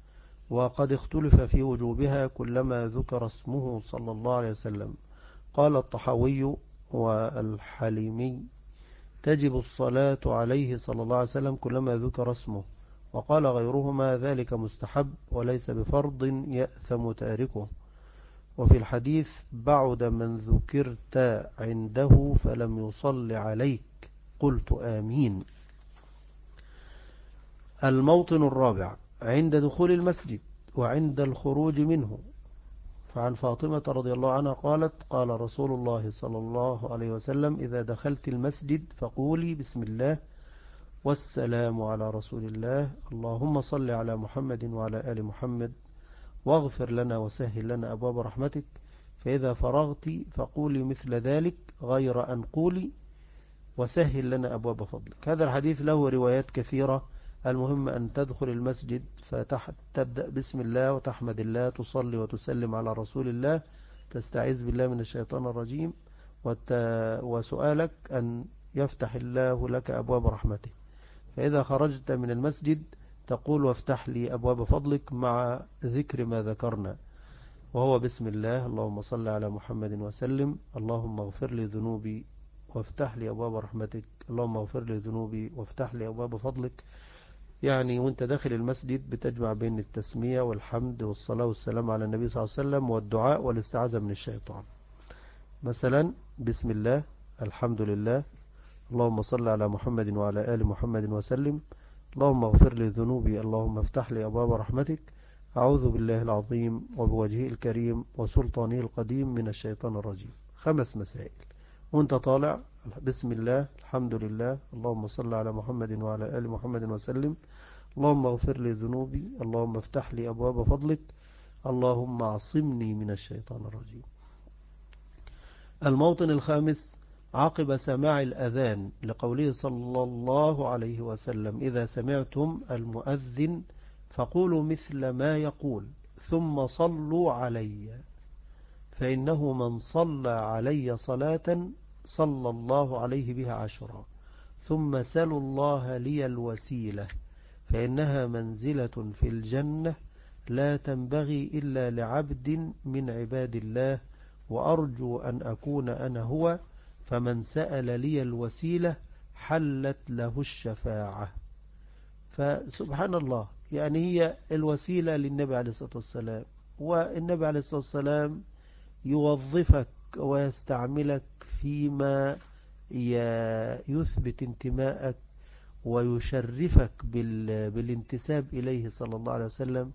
وقد اختلف في وجوبها كلما ذكر اسمه صلى الله عليه وسلم. قال الطحاوي والحليمي تجب الصلاة عليه صلى الله عليه وسلم كلما ذكر اسمه، وقال غيرهما ذلك مستحب وليس بفرض يأثم تاركه. وفي الحديث بعد من ذكرت عنده فلم يصل عليك قلت آمين. الموطن الرابع عند دخول المسجد وعند الخروج منه. فعن فاطمة رضي الله عنها قالت قال رسول الله صلى الله عليه وسلم إذا دخلت المسجد فقولي بسم الله والسلام على رسول الله، اللهم صل على محمد وعلى آل محمد واغفر لنا وسهل لنا أبواب رحمتك، فإذا فرغت فقولي مثل ذلك غير أن قولي وسهل لنا أبواب فضلك. هذا الحديث له روايات كثيرة. المهم أن تدخل المسجد فتبدأ بسم الله وتحمد الله، تصلي وتسلم على رسول الله، تستعيذ بالله من الشيطان الرجيم، وسؤالك أن يفتح الله لك أبواب رحمته. فإذا خرجت من المسجد تقول وافتح لي أبواب فضلك مع ذكر ما ذكرنا، وهو بسم الله اللهم صل على محمد وسلم، اللهم اغفر لي ذنوبي وافتح لي أبواب رحمتك، اللهم اغفر لي ذنوبي وافتح لي أبواب فضلك. يعني وانت داخل المسجد بتجمع بين التسمية والحمد والصلاة والسلام على النبي صلى الله عليه وسلم والدعاء والاستعاذة من الشيطان. مثلا بسم الله، الحمد لله، اللهم صل على محمد وعلى آل محمد وسلم، اللهم اغفر لي ذنوبي، اللهم افتح لي أبواب رحمتك، أعوذ بالله العظيم وبوجهه الكريم وسلطانه القديم من الشيطان الرجيم. خمس مسائل وانت طالع، بسم الله، الحمد لله، اللهم صل على محمد وعلى آل محمد وسلم، اللهم اغفر لي ذنوبي، اللهم افتح لي أبواب فضلك، اللهم عصمني من الشيطان الرجيم. الموطن الخامس عقب سماع الأذان لقوله صلى الله عليه وسلم إذا سمعتم المؤذن فقولوا مثل ما يقول ثم صلوا علي، فإنه من صلى علي صلاة صلى الله عليه بها عشرا، ثم سلوا الله لي الوسيلة فإنها منزلة في الجنة لا تنبغي إلا لعبد من عباد الله، وأرجو أن أكون أنا هو، فمن سأل لي الوسيلة حلت له الشفاعة. فسبحان الله، يعني هي الوسيلة للنبي عليه الصلاة والسلام، والنبي عليه الصلاة والسلام يوظفك ويستعملك فيما يثبت انتماءك ويشرفك بالانتساب إليه صلى الله عليه وسلم،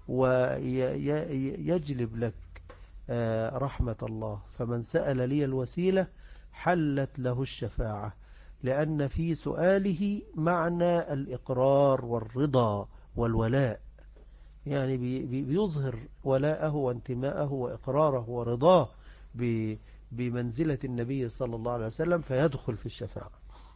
ويجلب لك رحمة الله. فمن سأل لي الوسيلة حلت له الشفاعة، لأن في سؤاله معنى الإقرار والرضا والولاء، يعني بيظهر ولاءه وانتماءه وإقراره ورضاه بمنزلة النبي صلى الله عليه وسلم، فيدخل في الشفاعة.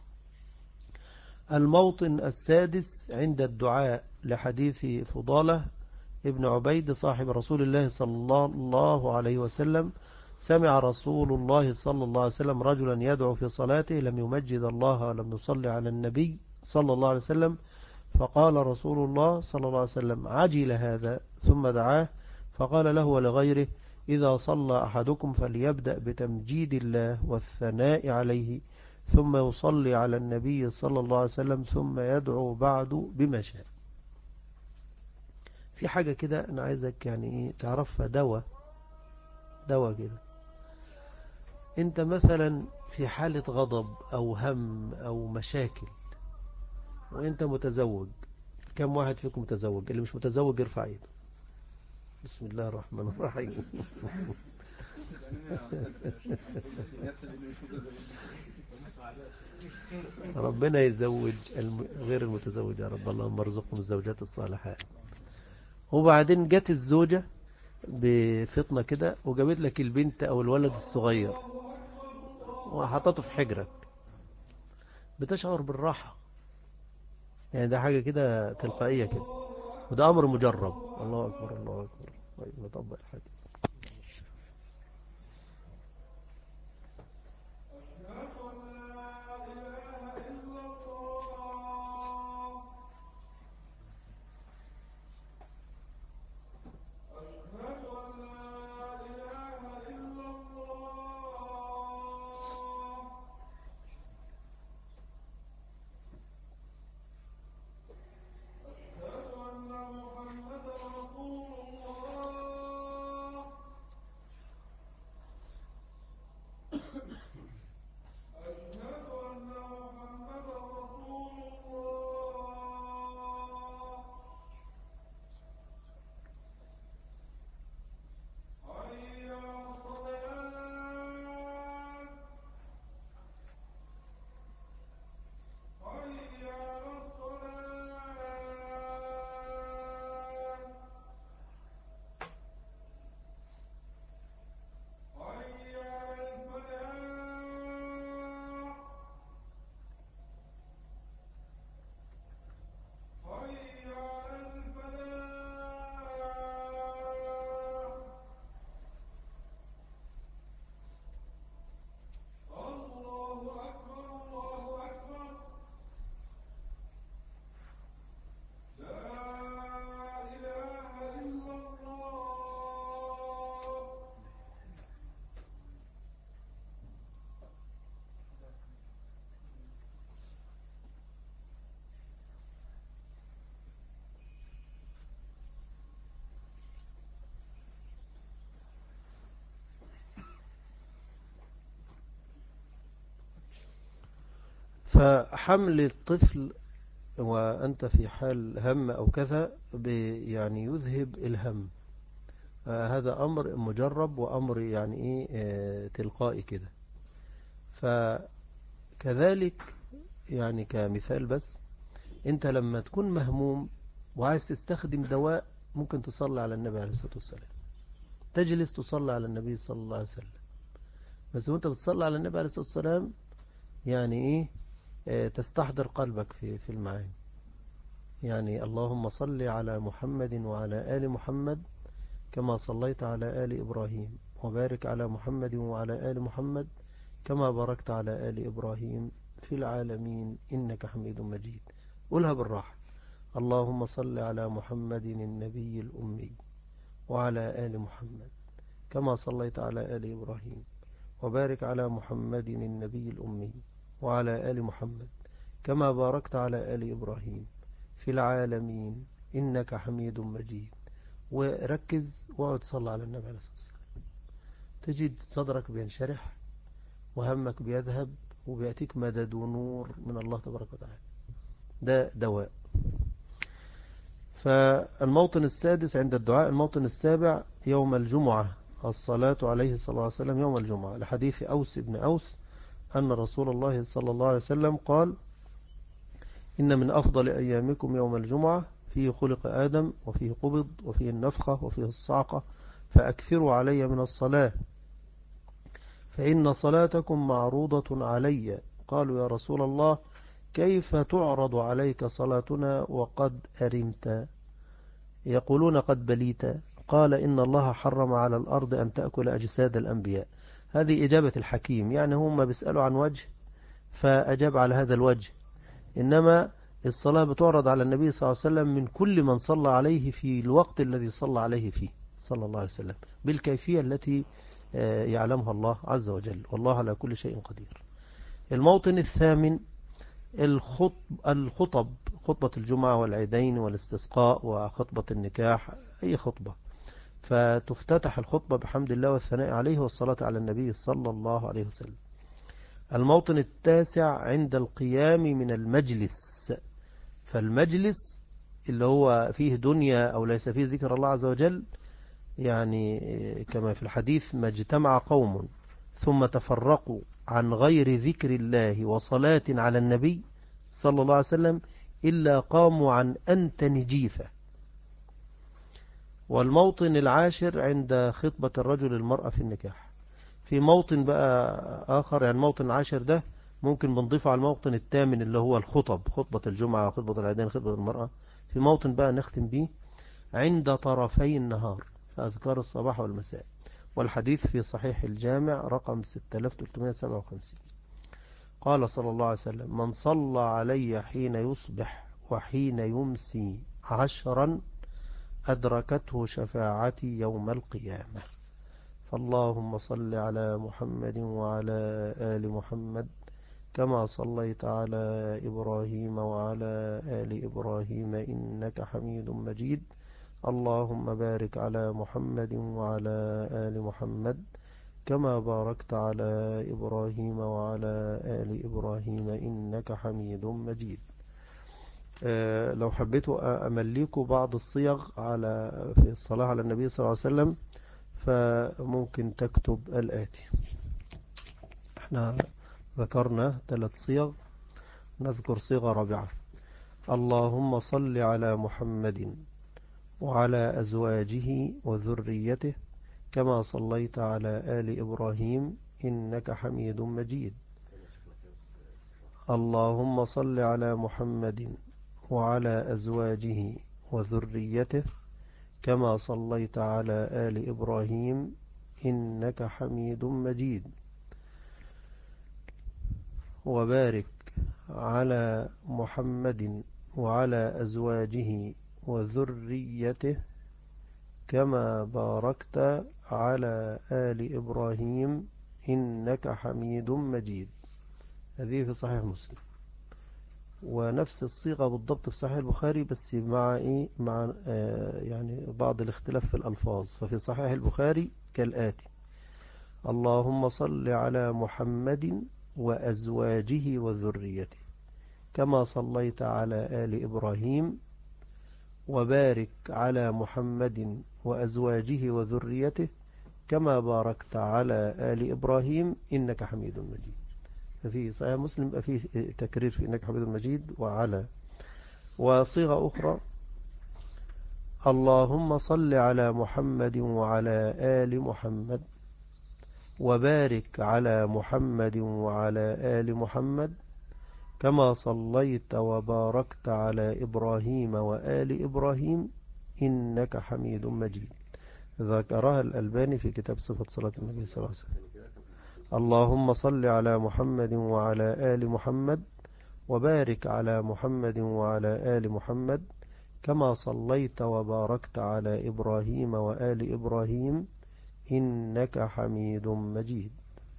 الموطن السادس عند الدعاء لحديث فضالة ابن عبيد صاحب رسول الله صلى الله عليه وسلم سمع رسول الله صلى الله عليه وسلم رجلا يدعو في صلاته لم يمجد الله ولم يصلي على النبي صلى الله عليه وسلم، فقال رسول الله صلى الله عليه وسلم عجل هذا، ثم دعاه فقال له ولغيره إذا صلى أحدكم فليبدأ بتمجيد الله والثناء عليه، ثم يصلي على النبي صلى الله عليه وسلم، ثم يدعو بعد بما شاء. في حاجة كده أنا عايزك يعني إيه تعرفها، دواء دواء كده. أنت مثلا في حالة غضب أو هم أو مشاكل وأنت متزوج، كم واحد فيكم متزوج؟ اللي مش متزوج يرفع ايده. بسم الله الرحمن الرحيم. ربنا يزوج غير المتزوج يا رب، اللهم ارزقهم الزوجات الصالحات. وبعدين جت الزوجة بفطنة كده وجابت لك البنت او الولد الصغير وحطته في حجرك، بتشعر بالراحة، يعني ده حاجة كده تلقائية كده، وده امر مجرب. الله اكبر الله اكبر. طيب نطبق الحديث. فحمل الطفل وأنت في حال هم أو كذا يعني يذهب الهم. آه هذا أمر مجرب وأمر يعني إيه آه تلقائي كده. فكذلك يعني كمثال بس، أنت لما تكون مهموم وعايز تستخدم دواء ممكن تصلي على النبي عليه الصلاة والسلام، تجلس تصلي على النبي صلى الله عليه وسلم. بس وانت بتصلي على النبي عليه الصلاة والسلام يعني ايه اه تستحضر قلبك في في المعاني. يعني اللهم صل على محمد وعلى آل محمد كما صليت على آل إبراهيم، وبارك على محمد وعلى آل محمد كما باركت على آل إبراهيم في العالمين إنك حميد مجيد. قولها بالراحة: اللهم صل على محمد النبي الأمي وعلى آل محمد كما صليت على آل إبراهيم، وبارك على محمد النبي الأمي وعلى آل محمد كما باركت على آل إبراهيم في العالمين إنك حميد مجيد. وركز واقعد صلى على النبي عليه الصلاة والسلام، تجد صدرك بينشرح وهمك بيذهب وبيأتيك مدد ونور من الله تبارك وتعالى. ده دواء. فالموطن السادس عند الدعاء. الموطن السابع يوم الجمعة، الصلاة عليه صلى الله عليه وسلم يوم الجمعة، لحديث أوس بن أوس أن رسول الله صلى الله عليه وسلم قال: إن من أفضل أيامكم يوم الجمعة، فيه خلق آدم وفيه قبض وفيه النفخة وفيه الصعقة، فأكثروا علي من الصلاة فإن صلاتكم معروضة علي. قالوا: يا رسول الله كيف تعرض عليك صلاتنا وقد أرمت؟ يقولون: قد بليت. قال: إن الله حرم على الأرض أن تأكل أجساد الأنبياء. هذه إجابة الحكيم، يعني هم بيسألوا عن وجه فأجاب على هذا الوجه. إنما الصلاة بتعرض على النبي صلى الله عليه وسلم من كل من صلى عليه في الوقت الذي صلى عليه فيه صلى الله عليه وسلم، بالكيفية التي يعلمها الله عز وجل، والله على كل شيء قدير. الموطن الثامن الخطب الخطب خطبة الجمعة والعيدين والاستسقاء وخطبة النكاح، أي خطبة، فتفتتح الخطبة بحمد الله والثناء عليه والصلاة على النبي صلى الله عليه وسلم. الموطن التاسع عند القيام من المجلس. فالمجلس اللي هو فيه دنيا أو ليس فيه ذكر الله عز وجل، يعني كما في الحديث: ما اجتمع قوم ثم تفرقوا عن غير ذكر الله وصلاة على النبي صلى الله عليه وسلم إلا قاموا عن أنتن جيفة. والموطن العاشر عند خطبة الرجل المرأة في النكاح. في موطن بقى آخر، يعني الموطن العاشر ده ممكن بنضيفه على الموطن الثامن اللي هو الخطب، خطبة الجمعة وخطبة العيدين خطبة المرأة. في موطن بقى نختم به عند طرفي النهار في أذكار الصباح والمساء، والحديث في صحيح الجامع رقم ستة آلاف وثلاثمائة وسبعة وخمسين. قال صلى الله عليه وسلم: من صلى علي حين يصبح وحين يمسي عشرا أدركته شفاعتي يوم القيامة. فاللهم صل على محمد وعلى آل محمد كما صليت على إبراهيم وعلى آل إبراهيم إنك حميد مجيد. اللهم بارك على محمد وعلى آل محمد كما باركت على إبراهيم وعلى آل إبراهيم إنك حميد مجيد. أه لو حبيتوا أمليكوا بعض الصيغ على في الصلاة على النبي صلى الله عليه وسلم فممكن تكتب الآتي. احنا ذكرنا ثلاث صيغ، نذكر صيغة رابعة: اللهم صل على محمد وعلى أزواجه وذريته كما صليت على آل إبراهيم إنك حميد مجيد. اللهم صل على محمد وعلى أزواجه وذريته كما صليت على آل إبراهيم إنك حميد مجيد. وبارك على محمد وعلى أزواجه وذريته كما باركت على آل إبراهيم إنك حميد مجيد. هذه في صحيح مسلم. ونفس الصيغة بالضبط في صحيح البخاري، بس مع إيه مع آه يعني بعض الاختلاف في الألفاظ. ففي صحيح البخاري كالآتي: اللهم صل على محمد وأزواجه وذريته كما صليت على آل إبراهيم وبارك على محمد وأزواجه وذريته كما باركت على آل إبراهيم إنك حميد مجيد. ففي صحيح مسلم فيه تكرير في إنك حميد مجيد وعلى. وصيغة أخرى اللهم صل على محمد وعلى آل محمد وبارك على محمد وعلى آل محمد كما صليت وباركت على إبراهيم وآل إبراهيم إنك حميد مجيد. ذكرها الألباني في كتاب صفة صلاة النبي صلى الله عليه وسلم. اللهم صل على محمد وعلى آل محمد وبارك على محمد وعلى آل محمد كما صليت وباركت على إبراهيم وآل إبراهيم إنك حميد مجيد.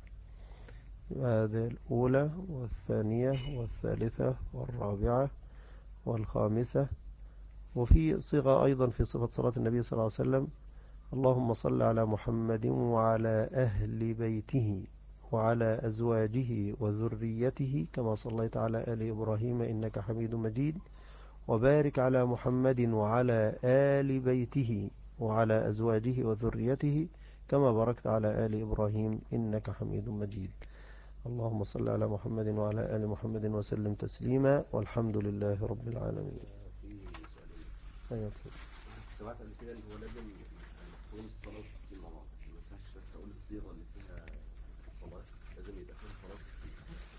هذه الأولى والثانية والثالثة والرابعة والخامسة. وفي صيغة أيضا في صفة صلاة النبي صلى الله عليه وسلم اللهم صل على محمد وعلى أهل بيته وعلى أزواجه وذريته كما صليت على آل إبراهيم إنك حميد مجيد وبارك على محمد وعلى آل بيته وعلى أزواجه وذريته كما باركت على آل إبراهيم إنك حميد مجيد. اللهم صل على محمد وعلى آل محمد وسلم تسليما والحمد لله رب العالمين. أيوة. سمعت قبل كده ان هو لازم تكون الصلاه والتسليم مع بعض، ما ينفعش بس اقول الصيغه اللي فيها الصلاه، لازم يبقى فيها صلاه وتسليم.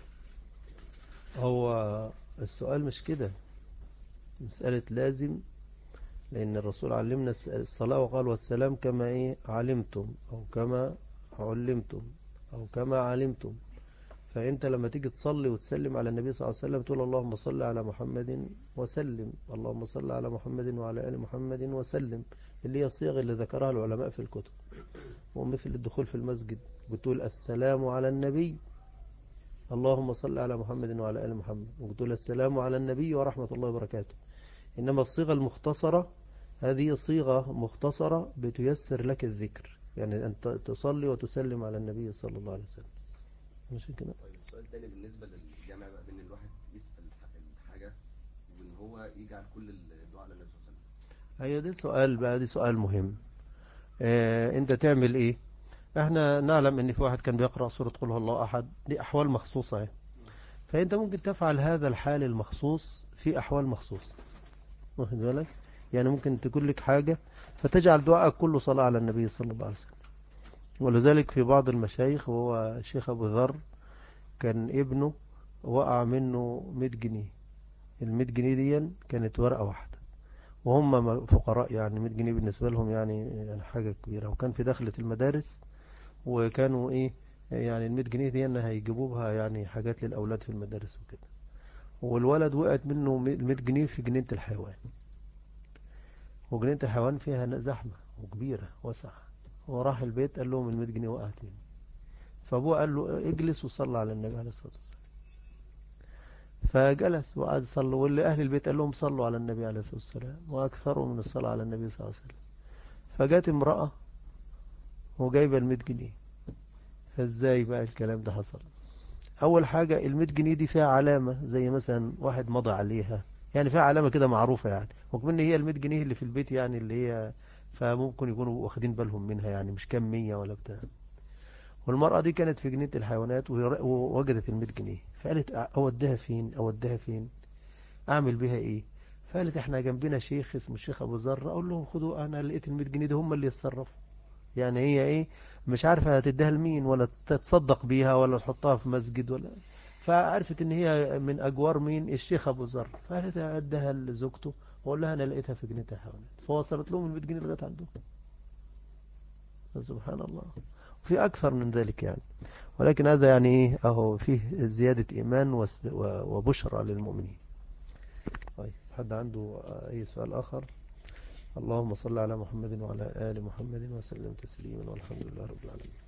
هو السؤال مش كده مسألة لازم، لأن الرسول علمنا الصلاة وقال والسلام كما إيه علمتم أو كما علمتم أو كما علمتم. فأنت لما تيجي تصلي وتسلم على النبي صلى الله عليه وسلم تقول اللهم صل على محمد وسلم، اللهم صل على محمد وعلى آل محمد وسلم، اللي هي الصيغ اللي ذكرها العلماء في الكتب. ومثل الدخول في المسجد بتقول السلام على النبي اللهم صل على محمد وعلى آل محمد، وبتقول السلام على النبي ورحمة الله وبركاته. إنما الصيغة المختصرة هذه صيغة مختصرة بتيسر لك الذكر، يعني أن تصلي وتسلم على النبي صلى الله عليه وسلم. مش كده؟ طيب السؤال الثاني بالنسبه للجمع بقى بين الواحد يسال الحاجه وان هو يجعل كل الدعاء للنبي صلى الله عليه وسلم. هي دي سؤال بقى، دي سؤال مهم. اه انت تعمل ايه؟ احنا نعلم ان في واحد كان بيقرأ سورة قل هو الله احد، دي احوال مخصوصة يعني. فانت ممكن تفعل هذا الحال المخصوص في احوال مخصوصة، واخد بالك؟ يعني ممكن تقول لك حاجة فتجعل دعائك كله صلاة على النبي صلى الله عليه وسلم. ولذلك في بعض المشايخ، وهو الشيخ ابو ذر، كان ابنه وقع منه مئة جنيه. المئة جنيه دي كانت ورقة واحدة، وهم فقراء يعني مئة جنيه بالنسبة لهم يعني يعني حاجة كبيرة، وكان في دخلة المدارس، وكانوا ايه يعني المئة جنيه دي ان هيجيبوا بها يعني حاجات للأولاد في المدارس وكده. والولد وقعت منه المئة جنيه في جنينة الحيوان، وجنينة الحيوان فيها زحمة وكبيرة واسعة، وراح البيت قال لهم المئة جنيه وقعت مني. فابوه قال له اجلس وصلى على النبي عليه الصلاة والسلام. فجلس وقعد يصلي، واللي أهل البيت قال لهم صلوا على النبي عليه الصلاة والسلام، وأكثروا من الصلاة على النبي صلى الله عليه وسلم. فجات امرأة وجايبة المئة جنيه. فازاي بقى الكلام ده حصل؟ أول حاجة المئة جنيه دي فيها علامة، زي مثلا واحد مضى عليها، يعني فيها علامة كده معروفة، يعني وكمان هي المئة جنيه اللي في البيت يعني اللي هي، فممكن يكونوا واخدين بالهم منها، يعني مش كام مية ولا بتاع. والمرأة دي كانت في جنينة الحيوانات ووجدت المئة جنيه، فقالت أوديها فين أوديها فين اعمل بيها ايه؟ فقالت احنا جنبنا شيخ اسمه الشيخ ابو ذر، اقول لهم خدوا انا لقيت ال مئة جنيه دي هم اللي يتصرفوا. يعني هي ايه، مش عارفه هتديها لمين ولا تتصدق بيها ولا تحطها في مسجد ولا. فعرفت ان هي من اجوار مين؟ الشيخ ابو ذر. فقالت اديها لزوجته واقول لها انا لقيتها في جنينه الحيوانات، فوصلت لهم ال مئة جنيه لغايه عندهم. سبحان الله. وفي اكثر من ذلك يعني، ولكن هذا يعني ايه اهو فيه زياده ايمان وبشرى للمؤمنين. طيب حد عنده أي سؤال آخر؟ اللهم صل على محمد وعلى آل محمد وسلم تسليما والحمد لله رب العالمين.